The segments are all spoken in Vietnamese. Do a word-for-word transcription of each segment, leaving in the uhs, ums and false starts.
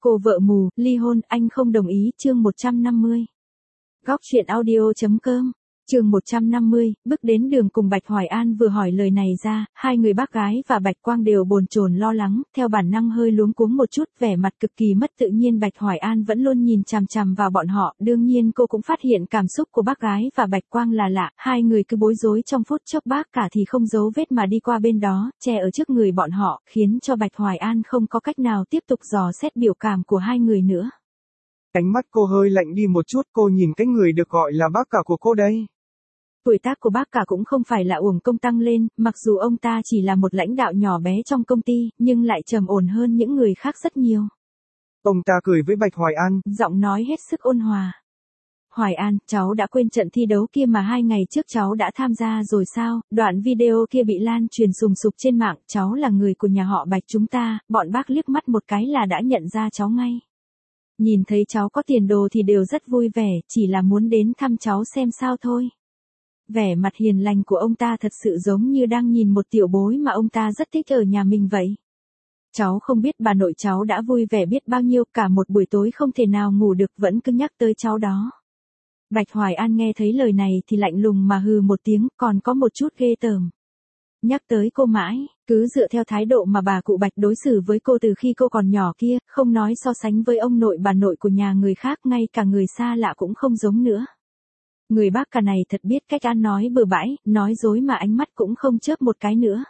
Cô vợ mù, ly hôn, anh không đồng ý, chương một trăm năm mươi. Góc truyện audio.com, chương một trăm năm mươi, bước đến đường cùng Bạch Hoài An vừa hỏi lời này ra, hai người bác gái và Bạch Quang đều bồn chồn lo lắng, theo bản năng hơi luống cuống một chút, vẻ mặt cực kỳ mất tự nhiên. Bạch Hoài An vẫn luôn nhìn chằm chằm vào bọn họ, đương nhiên cô cũng phát hiện cảm xúc của bác gái và Bạch Quang là lạ, hai người cứ bối rối trong phút chốc. Bác cả thì không giấu vết mà đi qua bên đó, che ở trước người bọn họ, khiến cho Bạch Hoài An không có cách nào tiếp tục dò xét biểu cảm của hai người nữa. Ánh mắt cô hơi lạnh đi một chút, cô nhìn cái người được gọi là bác cả của cô đây. Tuổi tác của bác cả cũng không phải là uổng công tăng lên, mặc dù ông ta chỉ là một lãnh đạo nhỏ bé trong công ty, nhưng lại trầm ổn hơn những người khác rất nhiều. Ông ta cười với Bạch Hoài An, giọng nói hết sức ôn hòa. Hoài An, cháu đã quên trận thi đấu kia mà hai ngày trước cháu đã tham gia rồi sao? Đoạn video kia bị lan truyền sùng sục trên mạng, cháu là người của nhà họ Bạch chúng ta, bọn bác liếc mắt một cái là đã nhận ra cháu ngay. Nhìn thấy cháu có tiền đồ thì đều rất vui vẻ, chỉ là muốn đến thăm cháu xem sao thôi. Vẻ mặt hiền lành của ông ta thật sự giống như đang nhìn một tiểu bối mà ông ta rất thích ở nhà mình vậy. Cháu không biết bà nội cháu đã vui vẻ biết bao nhiêu, cả một buổi tối không thể nào ngủ được vẫn cứ nhắc tới cháu đó. Bạch Hoài An nghe thấy lời này thì lạnh lùng mà hừ một tiếng, còn có một chút ghê tởm. Nhắc tới cô mãi, cứ dựa theo thái độ mà bà cụ Bạch đối xử với cô từ khi cô còn nhỏ kia, không nói so sánh với ông nội bà nội của nhà người khác, ngay cả người xa lạ cũng không giống nữa. Người bác cả này thật biết cách ăn nói bừa bãi, nói dối mà ánh mắt cũng không chớp một cái nữa.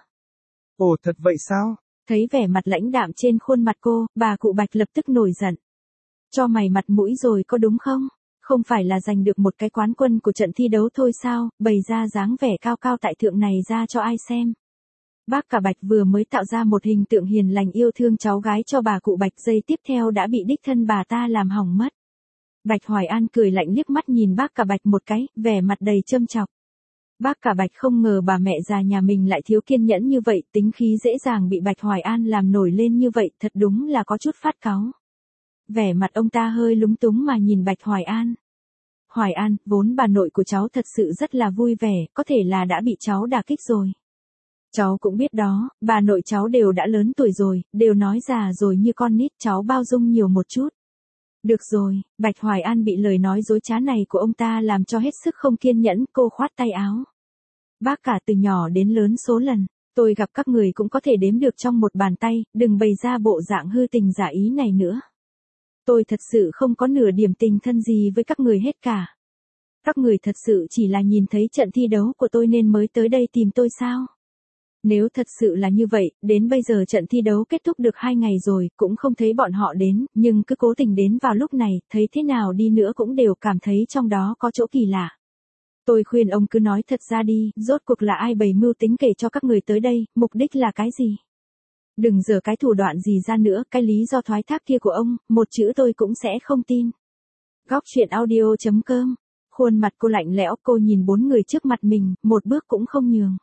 Ồ, thật vậy sao? Thấy vẻ mặt lãnh đạm trên khuôn mặt cô, bà cụ Bạch lập tức nổi giận. Cho mày mặt mũi rồi có đúng không? Không phải là giành được một cái quán quân của trận thi đấu thôi sao, bày ra dáng vẻ cao cao tại thượng này ra cho ai xem. Bác cả Bạch vừa mới tạo ra một hình tượng hiền lành yêu thương cháu gái cho bà cụ Bạch, giây tiếp theo đã bị đích thân bà ta làm hỏng mất. Bạch Hoài An cười lạnh liếc mắt nhìn bác cả Bạch một cái, vẻ mặt đầy châm chọc. Bác cả Bạch không ngờ bà mẹ già nhà mình lại thiếu kiên nhẫn như vậy, tính khí dễ dàng bị Bạch Hoài An làm nổi lên như vậy, thật đúng là có chút phát cáu. Vẻ mặt ông ta hơi lúng túng mà nhìn Bạch Hoài An. Hoài An, vốn bà nội của cháu thật sự rất là vui vẻ, có thể là đã bị cháu đả kích rồi. Cháu cũng biết đó, bà nội cháu đều đã lớn tuổi rồi, đều nói già rồi như con nít, cháu bao dung nhiều một chút. Được rồi, Bạch Hoài An bị lời nói dối trá này của ông ta làm cho hết sức không kiên nhẫn, cô khoát tay áo. Bác cả từ nhỏ đến lớn số lần, tôi gặp các người cũng có thể đếm được trong một bàn tay, đừng bày ra bộ dạng hư tình giả ý này nữa. Tôi thật sự không có nửa điểm tình thân gì với các người hết cả. Các người thật sự chỉ là nhìn thấy trận thi đấu của tôi nên mới tới đây tìm tôi sao? Nếu thật sự là như vậy, đến bây giờ trận thi đấu kết thúc được hai ngày rồi, cũng không thấy bọn họ đến, nhưng cứ cố tình đến vào lúc này, thấy thế nào đi nữa cũng đều cảm thấy trong đó có chỗ kỳ lạ. Tôi khuyên ông cứ nói thật ra đi, rốt cuộc là ai bày mưu tính kể cho các người tới đây, mục đích là cái gì? Đừng giở cái thủ đoạn gì ra nữa, cái lý do thoái thác kia của ông, một chữ tôi cũng sẽ không tin. Góc truyện audio.com, khuôn mặt cô lạnh lẽo, cô nhìn bốn người trước mặt mình, một bước cũng không nhường.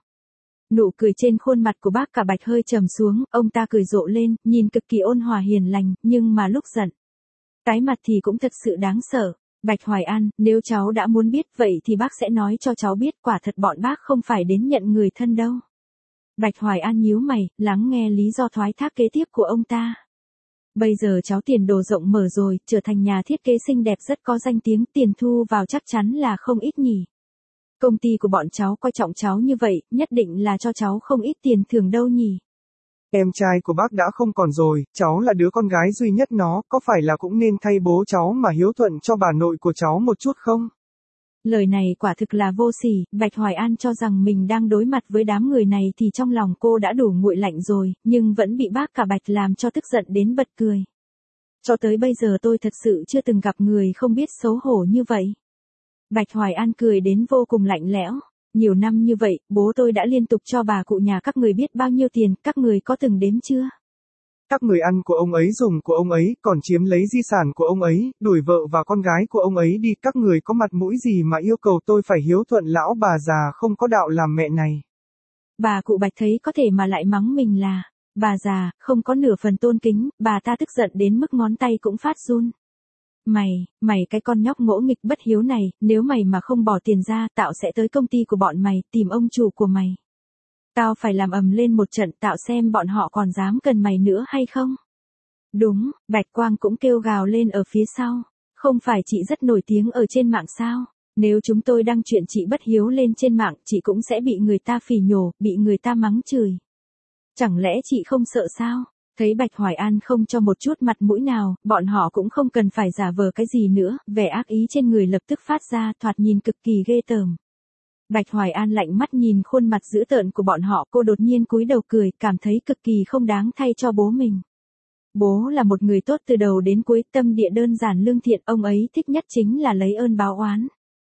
Nụ cười trên khuôn mặt của bác cả Bạch hơi trầm xuống, ông ta cười rộ lên, nhìn cực kỳ ôn hòa hiền lành, nhưng mà lúc giận, cái mặt thì cũng thật sự đáng sợ. Bạch Hoài An, nếu cháu đã muốn biết vậy thì bác sẽ nói cho cháu biết, quả thật bọn bác không phải đến nhận người thân đâu. Bạch Hoài An nhíu mày, lắng nghe lý do thoái thác kế tiếp của ông ta. Bây giờ cháu tiền đồ rộng mở rồi, trở thành nhà thiết kế xinh đẹp rất có danh tiếng, tiền thu vào chắc chắn là không ít nhỉ. Công ty của bọn cháu coi trọng cháu như vậy, nhất định là cho cháu không ít tiền thưởng đâu nhỉ. Em trai của bác đã không còn rồi, cháu là đứa con gái duy nhất nó, có phải là cũng nên thay bố cháu mà hiếu thuận cho bà nội của cháu một chút không? Lời này quả thực là vô sỉ, Bạch Hoài An cho rằng mình đang đối mặt với đám người này thì trong lòng cô đã đủ nguội lạnh rồi, nhưng vẫn bị bác cả Bạch làm cho tức giận đến bật cười. Cho tới bây giờ tôi thật sự chưa từng gặp người không biết xấu hổ như vậy. Bạch Hoài An cười đến vô cùng lạnh lẽo. Nhiều năm như vậy, bố tôi đã liên tục cho bà cụ nhà các người biết bao nhiêu tiền, các người có từng đếm chưa? Các người ăn của ông ấy, dùng của ông ấy, còn chiếm lấy di sản của ông ấy, đuổi vợ và con gái của ông ấy đi, các người có mặt mũi gì mà yêu cầu tôi phải hiếu thuận lão bà già không có đạo làm mẹ này. Bà cụ Bạch thấy có thể mà lại mắng mình là bà già, không có nửa phần tôn kính, bà ta tức giận đến mức ngón tay cũng phát run. Mày, mày cái con nhóc ngỗ nghịch bất hiếu này, nếu mày mà không bỏ tiền ra, tao sẽ tới công ty của bọn mày, tìm ông chủ của mày. Tao phải làm ầm lên một trận, tạo xem bọn họ còn dám cần mày nữa hay không. Đúng, Bạch Quang cũng kêu gào lên ở phía sau. Không phải chị rất nổi tiếng ở trên mạng sao? Nếu chúng tôi đăng chuyện chị bất hiếu lên trên mạng, chị cũng sẽ bị người ta phỉ nhổ, bị người ta mắng chửi. Chẳng lẽ chị không sợ sao? Thấy Bạch Hoài An không cho một chút mặt mũi nào, bọn họ cũng không cần phải giả vờ cái gì nữa, vẻ ác ý trên người lập tức phát ra, thoạt nhìn cực kỳ ghê tởm. Bạch Hoài An lạnh mắt nhìn khuôn mặt dữ tợn của bọn họ, cô đột nhiên cúi đầu cười, cảm thấy cực kỳ không đáng thay cho bố mình. Bố là một người tốt từ đầu đến cuối, tâm địa đơn giản lương thiện, ông ấy thích nhất chính là lấy ơn báo oán.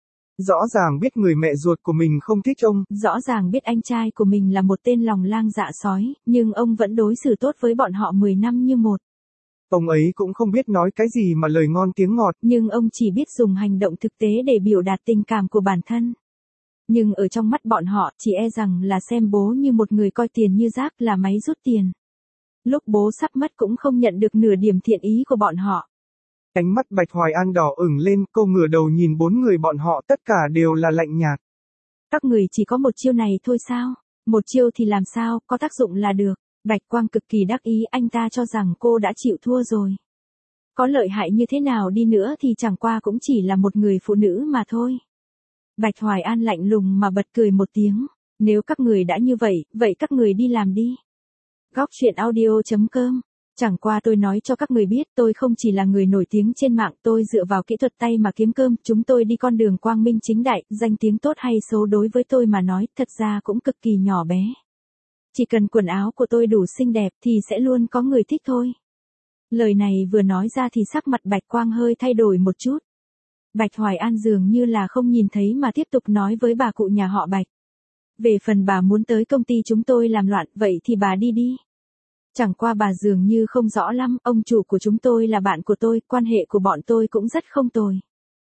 Rõ ràng biết người mẹ ruột của mình không thích ông. Rõ ràng biết anh trai của mình là một tên lòng lang dạ sói, nhưng ông vẫn đối xử tốt với bọn họ mười năm như một. Ông ấy cũng không biết nói cái gì mà lời ngon tiếng ngọt. Nhưng ông chỉ biết dùng hành động thực tế để biểu đạt tình cảm của bản thân. Nhưng ở trong mắt bọn họ, chỉ e rằng là xem bố như một người coi tiền như rác, là máy rút tiền. Lúc bố sắp mất cũng không nhận được nửa điểm thiện ý của bọn họ. Ánh mắt Bạch Hoài An đỏ ửng lên, cô ngửa đầu nhìn bốn người bọn họ, tất cả đều là lạnh nhạt. Các người chỉ có một chiêu này thôi sao? Một chiêu thì làm sao, có tác dụng là được. Bạch Quang cực kỳ đắc ý, anh ta cho rằng cô đã chịu thua rồi. Có lợi hại như thế nào đi nữa thì chẳng qua cũng chỉ là một người phụ nữ mà thôi. Bạch Hoài An lạnh lùng mà bật cười một tiếng. Nếu các người đã như vậy, vậy các người đi làm đi. Góc truyện audio chấm com. Chẳng qua tôi nói cho các người biết, tôi không chỉ là người nổi tiếng trên mạng, tôi dựa vào kỹ thuật tay mà kiếm cơm, chúng tôi đi con đường quang minh chính đại, danh tiếng tốt hay xấu đối với tôi mà nói, thật ra cũng cực kỳ nhỏ bé. Chỉ cần quần áo của tôi đủ xinh đẹp thì sẽ luôn có người thích thôi. Lời này vừa nói ra thì sắc mặt Bạch Quang hơi thay đổi một chút. Bạch Hoài An dường như là không nhìn thấy mà tiếp tục nói với bà cụ nhà họ Bạch. Về phần bà muốn tới công ty chúng tôi làm loạn, vậy thì bà đi đi. Chẳng qua bà dường như không rõ lắm, ông chủ của chúng tôi là bạn của tôi, quan hệ của bọn tôi cũng rất không tồi.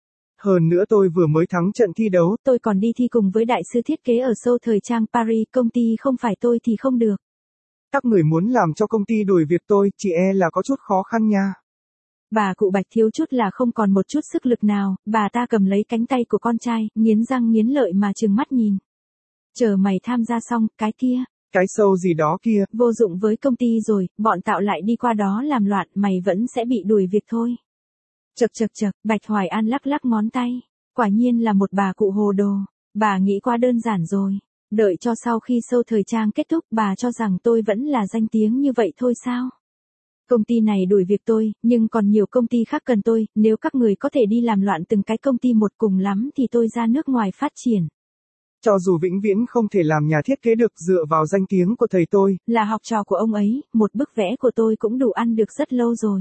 Hơn nữa tôi vừa mới thắng trận thi đấu. Tôi còn đi thi cùng với đại sư thiết kế ở show thời trang Paris, công ty không phải tôi thì không được. Các người muốn làm cho công ty đuổi việc tôi, chị e là có chút khó khăn nha. Bà cụ Bạch thiếu chút là không còn một chút sức lực nào, bà ta cầm lấy cánh tay của con trai, nghiến răng nghiến lợi mà trừng mắt nhìn. Chờ mày tham gia xong, cái kia. Cái show gì đó kia. Vô dụng với công ty rồi, bọn tạo lại đi qua đó làm loạn, mày vẫn sẽ bị đuổi việc thôi. Chậc chậc chậc, Bạch Hoài An lắc lắc ngón tay. Quả nhiên là một bà cụ hồ đồ. Bà nghĩ quá đơn giản rồi. Đợi cho sau khi show thời trang kết thúc, bà cho rằng tôi vẫn là danh tiếng như vậy thôi sao? Công ty này đuổi việc tôi, nhưng còn nhiều công ty khác cần tôi, nếu các người có thể đi làm loạn từng cái công ty một cùng lắm thì tôi ra nước ngoài phát triển. Cho dù vĩnh viễn không thể làm nhà thiết kế được dựa vào danh tiếng của thầy tôi. Là học trò của ông ấy, một bức vẽ của tôi cũng đủ ăn được rất lâu rồi.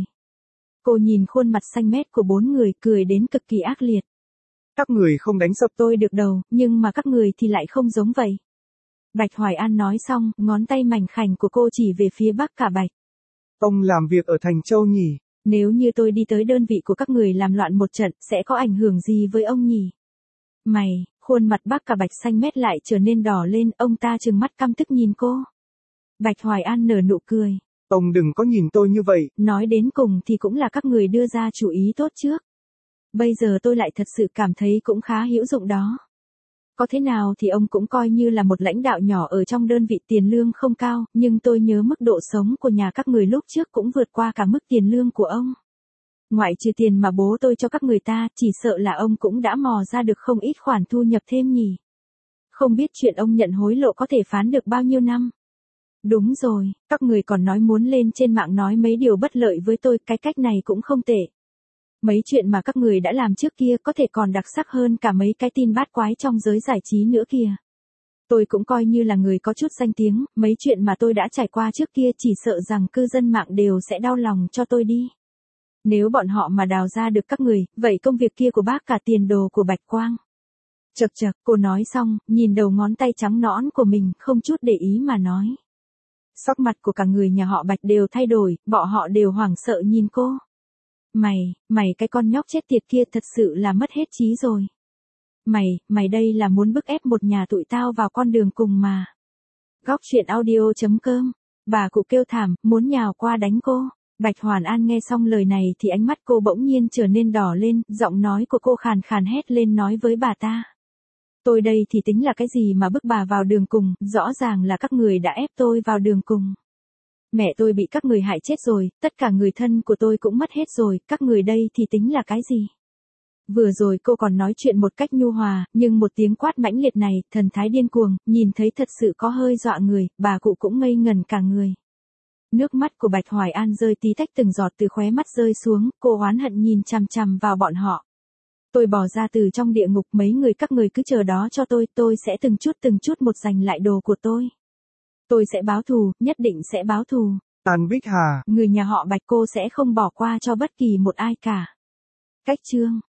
Cô nhìn khuôn mặt xanh mét của bốn người, cười đến cực kỳ ác liệt. Các người không đánh sập tôi được đầu, nhưng mà các người thì lại không giống vậy. Bạch Hoài An nói xong, ngón tay mảnh khảnh của cô chỉ về phía Bắc Cả Bạch. Ông làm việc ở Thành Châu nhỉ? Nếu như tôi đi tới đơn vị của các người làm loạn một trận, sẽ có ảnh hưởng gì với ông nhỉ? Mày, khuôn mặt Bắc Cả Bạch xanh mét lại trở nên đỏ lên, ông ta trừng mắt căm tức nhìn cô. Bạch Hoài An nở nụ cười. Ông đừng có nhìn tôi như vậy. Nói đến cùng thì cũng là các người đưa ra chủ ý tốt trước. Bây giờ tôi lại thật sự cảm thấy cũng khá hữu dụng đó. Có thế nào thì ông cũng coi như là một lãnh đạo nhỏ ở trong đơn vị, tiền lương không cao, nhưng tôi nhớ mức độ sống của nhà các người lúc trước cũng vượt qua cả mức tiền lương của ông. Ngoại trừ tiền mà bố tôi cho các người ta, chỉ sợ là ông cũng đã mò ra được không ít khoản thu nhập thêm nhỉ. Không biết chuyện ông nhận hối lộ có thể phán được bao nhiêu năm. Đúng rồi, các người còn nói muốn lên trên mạng nói mấy điều bất lợi với tôi, cái cách này cũng không tệ. Mấy chuyện mà các người đã làm trước kia có thể còn đặc sắc hơn cả mấy cái tin bát quái trong giới giải trí nữa kìa. Tôi cũng coi như là người có chút danh tiếng, mấy chuyện mà tôi đã trải qua trước kia chỉ sợ rằng cư dân mạng đều sẽ đau lòng cho tôi đi. Nếu bọn họ mà đào ra được các người, vậy công việc kia của bác cả tiền đồ của Bạch Quang. Chậc chậc, cô nói xong, nhìn đầu ngón tay trắng nõn của mình, không chút để ý mà nói. Sắc mặt của cả người nhà họ Bạch đều thay đổi, bọn họ đều hoảng sợ nhìn cô. Mày, mày cái con nhóc chết tiệt kia thật sự là mất hết trí rồi. Mày, mày đây là muốn bức ép một nhà tụi tao vào con đường cùng mà. Góc truyện audio chấm com. Bà cụ kêu thảm, muốn nhào qua đánh cô. Bạch Hoàn An nghe xong lời này thì ánh mắt cô bỗng nhiên trở nên đỏ lên, giọng nói của cô khàn khàn hét lên nói với bà ta. Tôi đây thì tính là cái gì mà bức bà vào đường cùng, rõ ràng là các người đã ép tôi vào đường cùng. mẹ tôi bị các người hại chết rồi, tất cả người thân của tôi cũng mất hết rồi, các người đây thì tính là cái gì? Vừa rồi cô còn nói chuyện một cách nhu hòa, nhưng một tiếng quát mãnh liệt này, thần thái điên cuồng, nhìn thấy thật sự có hơi dọa người, bà cụ cũng ngây ngần cả người. Nước mắt của Bạch Hoài An rơi tí tách từng giọt từ khóe mắt rơi xuống, cô oán hận nhìn chằm chằm vào bọn họ. Tôi bỏ ra từ trong địa ngục, mấy người các người cứ chờ đó cho tôi, tôi sẽ từng chút từng chút một giành lại đồ của tôi. Tôi sẽ báo thù, nhất định sẽ báo thù. Tàn Bích Hà. Người nhà họ Bạch cô sẽ không bỏ qua cho bất kỳ một ai cả. Cách chương